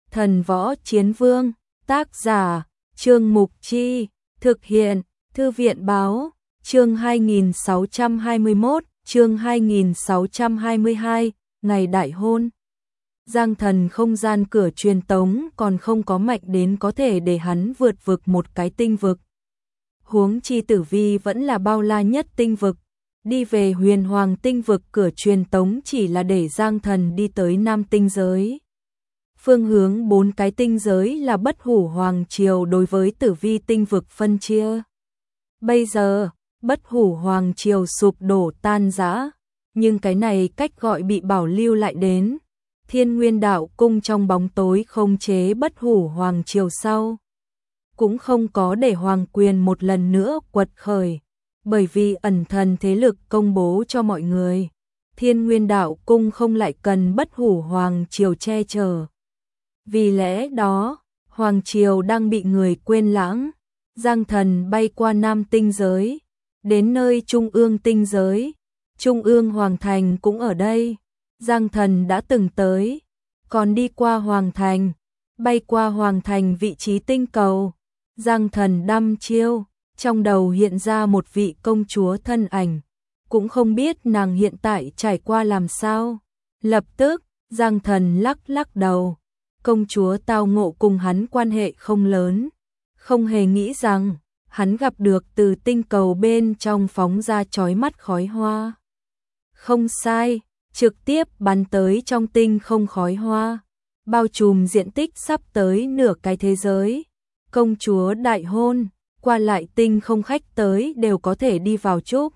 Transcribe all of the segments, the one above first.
Thần Võ Chiến Vương, tác giả, Trương Mục Chi, thực hiện, Thư viện Báo, chương 2621, chương 2622, ngày đại hôn. Giang Thần không gian cửa truyền tống còn không có mạnh đến có thể để hắn vượt vực một cái tinh vực. Huống chi Tử Vi vẫn là bao la nhất tinh vực, đi về Huyền Hoàng tinh vực cửa truyền tống chỉ là để Giang Thần đi tới Nam tinh giới. Phương hướng 4 cái tinh giới là Bất Hủ Hoàng Triều đối với Tử Vi tinh vực phân chia. Bây giờ, Bất Hủ Hoàng Triều sụp đổ tan rã, nhưng cái này cách gọi bị bảo lưu lại đến. Thiên Nguyên Đạo Cung trong bóng tối khống chế Bất Hủ Hoàng Triều sau, cũng không có để hoàng quyền một lần nữa quật khởi, bởi vì ẩn thần thế lực công bố cho mọi người, Thiên Nguyên Đạo Cung không lại cần Bất Hủ Hoàng Triều che chở. Vì lẽ đó, Hoàng Triều đang bị người quên lãng. Giang Thần bay qua Nam tinh giới, đến nơi Trung ương tinh giới, Trung ương Hoàng Thành cũng ở đây. Giang Thần đã từng tới, còn đi qua Hoàng Thành, bay qua Hoàng Thành vị trí tinh cầu. Giang Thần đăm chiêu, trong đầu hiện ra một vị công chúa thân ảnh, cũng không biết nàng hiện tại trải qua làm sao. Lập tức, Giang Thần lắc lắc đầu, công chúa tao ngộ cùng hắn quan hệ không lớn, không hề nghĩ rằng hắn gặp được từ tinh cầu bên trong phóng ra chói mắt khói hoa. Không sai, trực tiếp bắn tới trong tinh không khói hoa, bao trùm diện tích sắp tới nửa cái thế giới. Công chúa đại hôn, qua lại tinh không khách tới đều có thể đi vào chúc.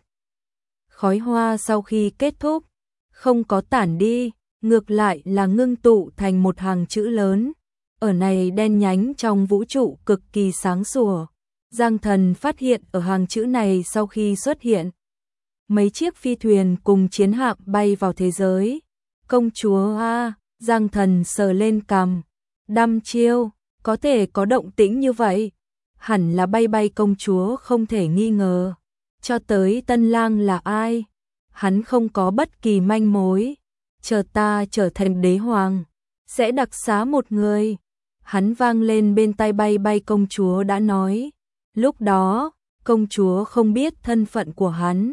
Khói hoa sau khi kết thúc, không có tản đi, ngược lại là ngưng tụ thành một hàng chữ lớn. Ở này đen nhánh trong vũ trụ cực kỳ sáng sủa. Giang Thần phát hiện ở hàng chữ này sau khi xuất hiện, mấy chiếc phi thuyền cùng chiến hạm bay vào thế giới. Công chúa a, Giang Thần sờ lên cằm, đăm chiêu, có thể có động tĩnh như vậy, hẳn là bay bay công chúa không thể nghi ngờ. Cho tới tân lang là ai, hắn không có bất kỳ manh mối. Chờ ta trở thành đế hoàng, sẽ đặc xá một người. Hắn vang lên bên tai bay bay công chúa đã nói. Lúc đó, công chúa không biết thân phận của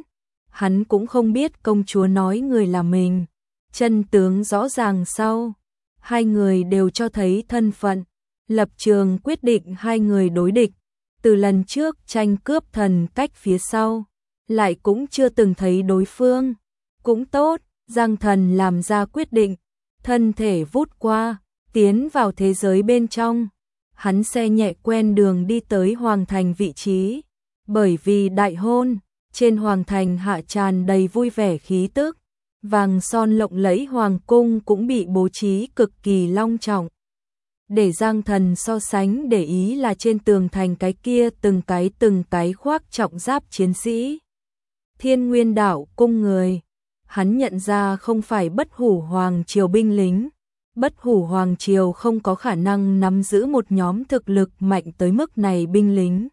hắn cũng không biết công chúa nói người là mình. Chân tướng rõ ràng sau, hai người đều cho thấy thân phận, lập trường quyết định hai người đối địch. Từ lần trước tranh cướp thần cách phía sau, lại cũng chưa từng thấy đối phương. Cũng tốt, Giang Thần làm ra quyết định, thân thể vút qua, tiến vào thế giới bên trong. Hắn xe nhẹ quen đường đi tới Hoàng Thành vị trí, bởi vì đại hôn, trên Hoàng Thành hạ tràn đầy vui vẻ khí tức, vàng son lộng lẫy Hoàng cung cũng bị bố trí cực kỳ long trọng. Để Giang Thần so sánh để ý là trên tường thành cái kia từng cái khoác trọng giáp chiến sĩ. Thiên Nguyên Đạo Cung người, hắn nhận ra không phải Bất Hủ Hoàng Triều binh lính. Bất Hủ Hoàng Triều không có khả năng nắm giữ một nhóm thực lực mạnh tới mức này binh lính.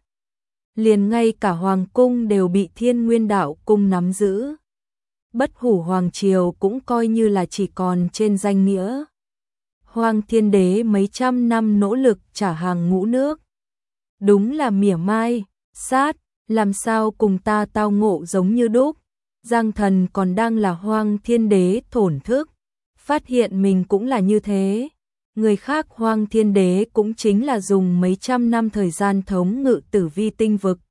Liền ngay cả Hoàng cung đều bị Thiên Nguyên Đạo Cung nắm giữ. Bất Hủ Hoàng Triều cũng coi như là chỉ còn trên danh nghĩa. Hoàng Thiên Đế mấy trăm năm nỗ lực trả hàng ngũ nước. Đúng là mỉa mai, sát, làm sao cùng ta tao ngộ giống như đúc. Giang Thần còn đang là Hoàng Thiên Đế thổn thức, phát hiện mình cũng là như thế. Người khác Hoàng Thiên Đế cũng chính là dùng mấy trăm năm thời gian thống ngự Tử Vi tinh vực.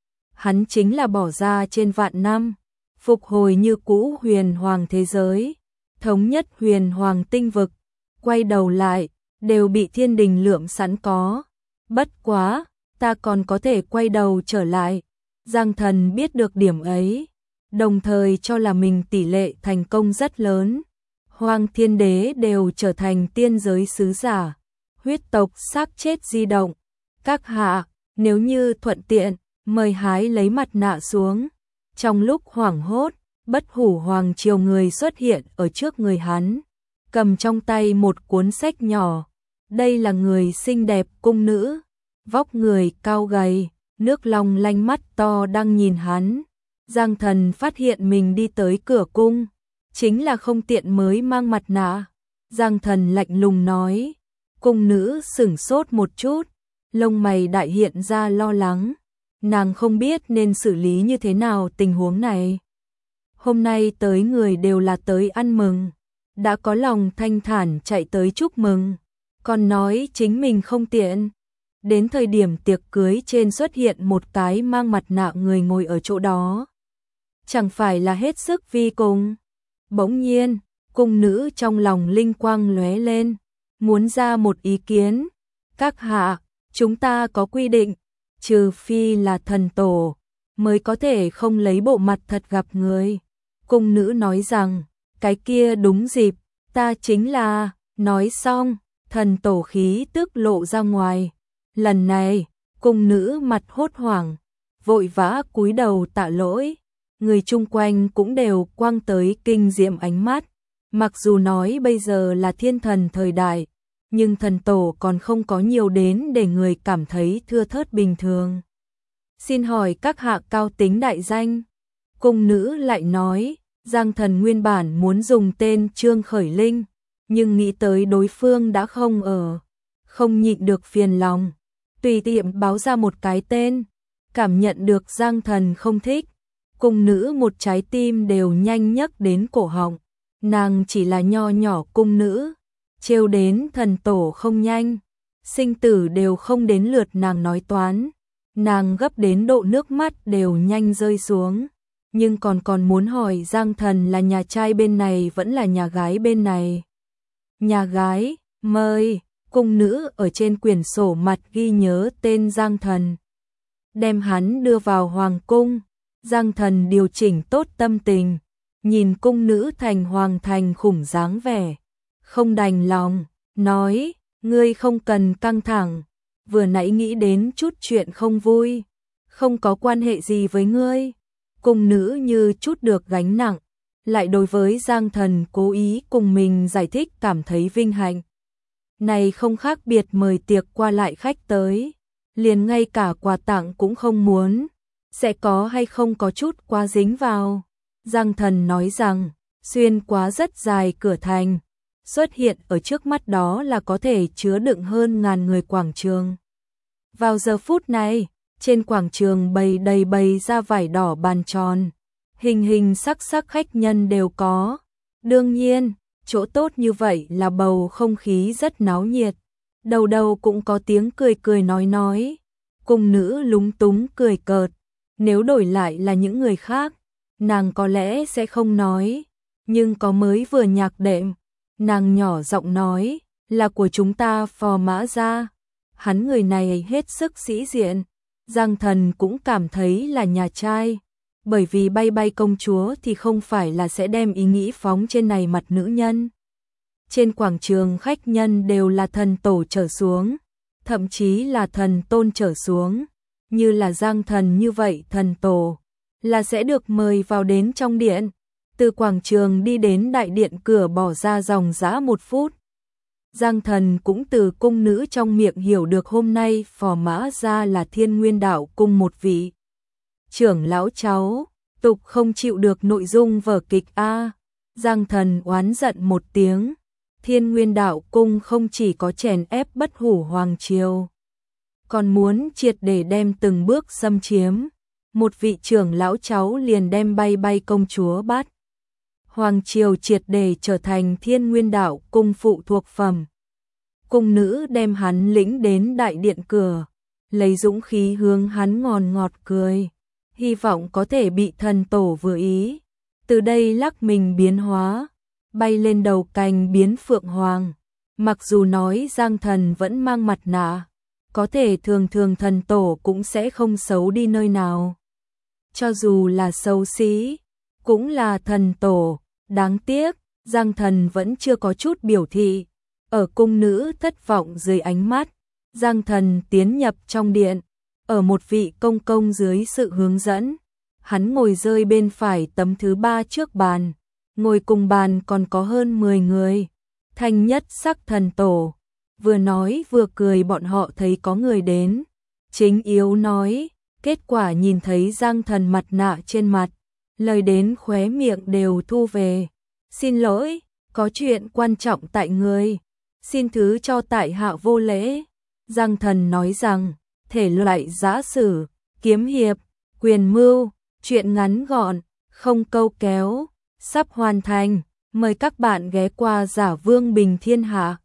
Hắn chính là bỏ ra trên vạn năm, phục hồi như cũ Huyền Hoàng thế giới, thống nhất Huyền Hoàng tinh vực, quay đầu lại, đều bị thiên đình lượm sẵn có. Bất quá, ta còn có thể quay đầu trở lại. Giang Thần biết được điểm ấy, đồng thời cho là mình tỷ lệ thành công rất lớn. Hoàng Thiên Đế đều trở thành tiên giới sứ giả, huyết tộc xác chết di động. Các hạ, nếu như thuận tiện, mời hái lấy mặt nạ xuống. Trong lúc hoảng hốt, Bất Hủ Hoàng Triều người xuất hiện ở trước người hắn, cầm trong tay một cuốn sách nhỏ. Đây là người xinh đẹp cung nữ, vóc người cao gầy, nước long lanh mắt to đang nhìn hắn. Giang Thần phát hiện mình đi tới cửa cung, chính là không tiện mới mang mặt nạ. Giang Thần lạnh lùng nói, Cung nữ sửng sốt một chút, lông mày đại hiện ra lo lắng. Nàng không biết nên xử lý như thế nào tình huống này. Hôm nay tới người đều là tới ăn mừng, đã có lòng thanh thản chạy tới chúc mừng, còn nói chính mình không tiện. Đến thời điểm tiệc cưới trên xuất hiện một cái mang mặt nạ người ngồi ở chỗ đó. Chẳng phải là hết sức vi cùng. Bỗng nhiên, cung nữ trong lòng linh quang lóe lên, muốn ra một ý kiến. Các hạ, chúng ta có quy định, trừ phi là thần tổ, mới có thể không lấy bộ mặt thật gặp người. Cung nữ nói rằng, cái kia đúng dịp, ta chính là, nói xong, thần tổ khí tức lộ ra ngoài. Lần này, cung nữ mặt hốt hoảng, vội vã cúi đầu tạ lỗi. Người chung quanh cũng đều quăng tới kinh diệm ánh mắt. Mặc dù nói bây giờ là thiên thần thời đại, nhưng thần tổ còn không có nhiều đến để người cảm thấy thưa thớt bình thường. Xin hỏi các hạ cao tính đại danh. Cung nữ lại nói, Giang thần nguyên bản muốn dùng tên Trương Khởi Linh, nhưng nghĩ tới đối phương đã không ở, không nhịn được phiền lòng, tùy tiện báo ra một cái tên. Cảm nhận được Giang thần không thích, cung nữ một trái tim đều nhanh nhấc đến cổ họng. Nàng chỉ là nho nhỏ cung nữ, trêu đến thần tổ không nhanh, sinh tử đều không đến lượt nàng nói toán. Nàng gấp đến độ nước mắt đều nhanh rơi xuống, nhưng còn muốn hỏi Giang thần là nhà trai bên này vẫn là nhà gái bên này. Nhà gái, mời. Cung nữ ở trên quyển sổ mặt ghi nhớ tên Giang thần, đem hắn đưa vào hoàng cung. Giang thần điều chỉnh tốt tâm tình, nhìn cung nữ thành hoàng thành khủng dáng vẻ, không đành lòng, nói, ngươi không cần căng thẳng, vừa nãy nghĩ đến chút chuyện không vui, không có quan hệ gì với ngươi. Cung nữ như chút được gánh nặng, lại đối với Giang thần cố ý cùng mình giải thích cảm thấy vinh hạnh. Này không khác biệt mời tiệc qua lại khách tới, liền ngay cả quà tặng cũng không muốn, sẽ có hay không có chút quá dính vào. Giang thần nói rằng, xuyên quá rất dài cửa thành, xuất hiện ở trước mắt đó là có thể chứa đựng hơn ngàn người quảng trường. Vào giờ phút này, trên quảng trường bày ra vải đỏ bàn tròn, hình sắc khách nhân đều có. Đương nhiên, chỗ tốt như vậy là bầu không khí rất náo nhiệt, đầu cũng có tiếng cười nói. Cung nữ lúng túng cười cợt, nếu đổi lại là những người khác, nàng có lẽ sẽ không nói, nhưng có mới vừa nhạc đệm, nàng nhỏ giọng nói, là của chúng ta Phò Mã gia. Hắn người này hết sức sĩ diện, Giang thần cũng cảm thấy là nhà trai, bởi vì bay công chúa thì không phải là sẽ đem ý nghĩ phóng trên này mặt nữ nhân. Trên quảng trường khách nhân đều là thần tổ trở xuống, thậm chí là thần tôn trở xuống, như là Giang thần như vậy thần tổ, là sẽ được mời vào đến trong điện, từ quảng trường đi đến đại điện cửa bỏ ra dòng dã 1 phút. Giang thần cũng từ cung nữ trong miệng hiểu được hôm nay Phò Mã gia là Thiên Nguyên Đạo cung một vị trưởng lão cháu, tục không chịu được nội dung vở kịch a. Giang thần oán giận một tiếng, Thiên Nguyên Đạo cung không chỉ có chèn ép bất hủ hoàng triều, còn muốn triệt để đem từng bước xâm chiếm. Một vị trưởng lão cháu liền đem bay công chúa bắt. Hoàng triều triệt để trở thành Thiên Nguyên Đạo cung phụ thuộc phẩm. Cung nữ đem hắn lĩnh đến đại điện cửa, lấy dũng khí hướng hắn ngọt cười, hy vọng có thể bị thần tổ vừa ý. Từ đây lắc mình biến hóa, bay lên đầu cành biến phượng hoàng. Mặc dù nói Giang thần vẫn mang mặt nạ, có thể thường thần tổ cũng sẽ không xấu đi nơi nào. Cho dù là xấu xí, cũng là thần tổ. Đáng tiếc, Giang thần vẫn chưa có chút biểu thị. Ở cung nữ thất vọng dưới ánh mắt, Giang thần tiến nhập trong điện, ở một vị công dưới sự hướng dẫn. Hắn ngồi rơi bên phải tấm thứ 3 trước bàn, ngồi cùng bàn còn có hơn 10 người. Thanh nhất sắc thần tổ, vừa nói vừa cười bọn họ thấy có người đến. Chính yếu nói, kết quả nhìn thấy Giang thần mặt nạ trên mặt, lời đến khóe miệng đều thu về. Xin lỗi, có chuyện quan trọng tại người. Xin thứ cho tại hạ vô lễ. Giang Thần nói rằng, thể loại giã sử, kiếm hiệp, quyền mưu, truyện ngắn gọn, không câu kéo, sắp hoàn thành. Mời các bạn ghé qua Giả Vương Bình Thiên Hạ.